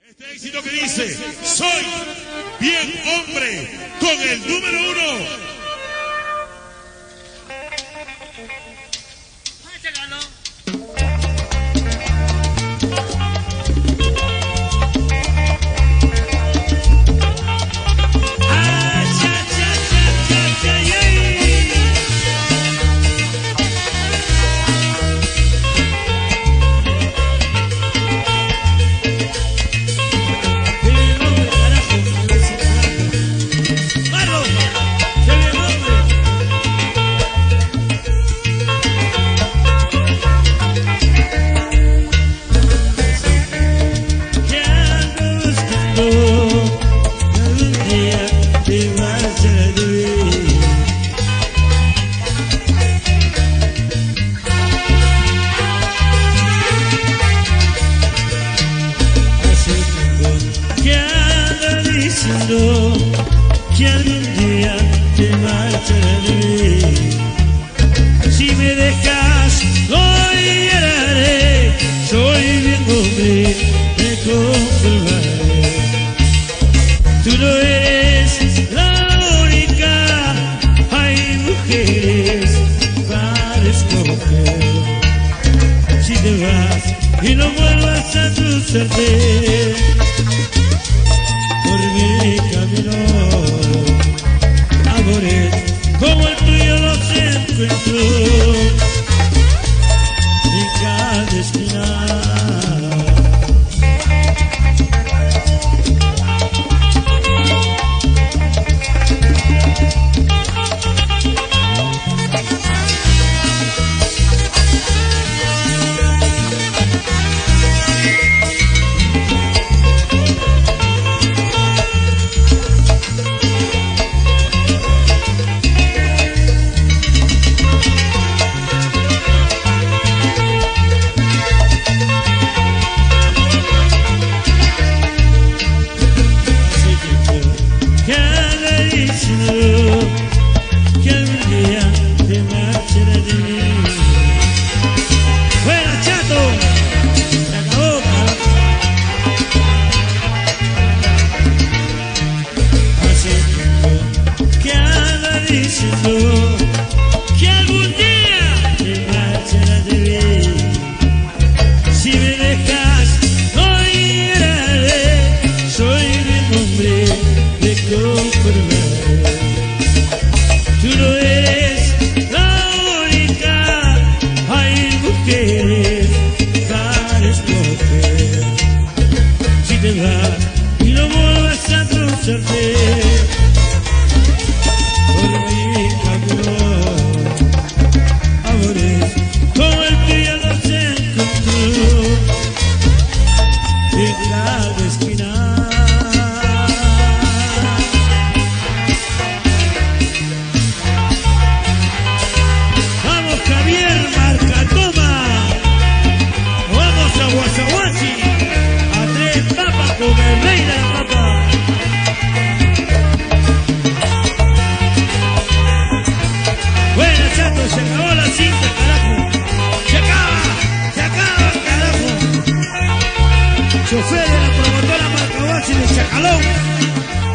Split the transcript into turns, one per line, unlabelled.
Este éxito que dice, soy bien hombre, con el número 1.
Que algún día te marcharás de mí. Si me dejas, hoy lloraré. Soy bien hombre, me comprobaré. Tú no eres la única, hay mujeres para escoger. Si te vas y no vuelvas a cruzarte por mi camino, amores como el tuyo los encuentro en cada esquina. Que algún día te marcharás de mí. ¡Fuera, chato! ¡Se acabó! Hace tiempo que anda diciendo que algún día te marcharás de mí. Si me dejas, hoy lloraré. Soy un hombre de comprobar. Tú no eres la única, hay mujeres para escoger. Si te vas y no vuelvas a cruzarte por mi camino, amores como el tuyo no se encontró en cada esquina. Guasaguachi, a 3 papas con el rey de la papa. Bueno, chato, se acabó la cinta, carajo. Se acaba, carajo. Chofer de la promotora Marca Guachi de Chacalón.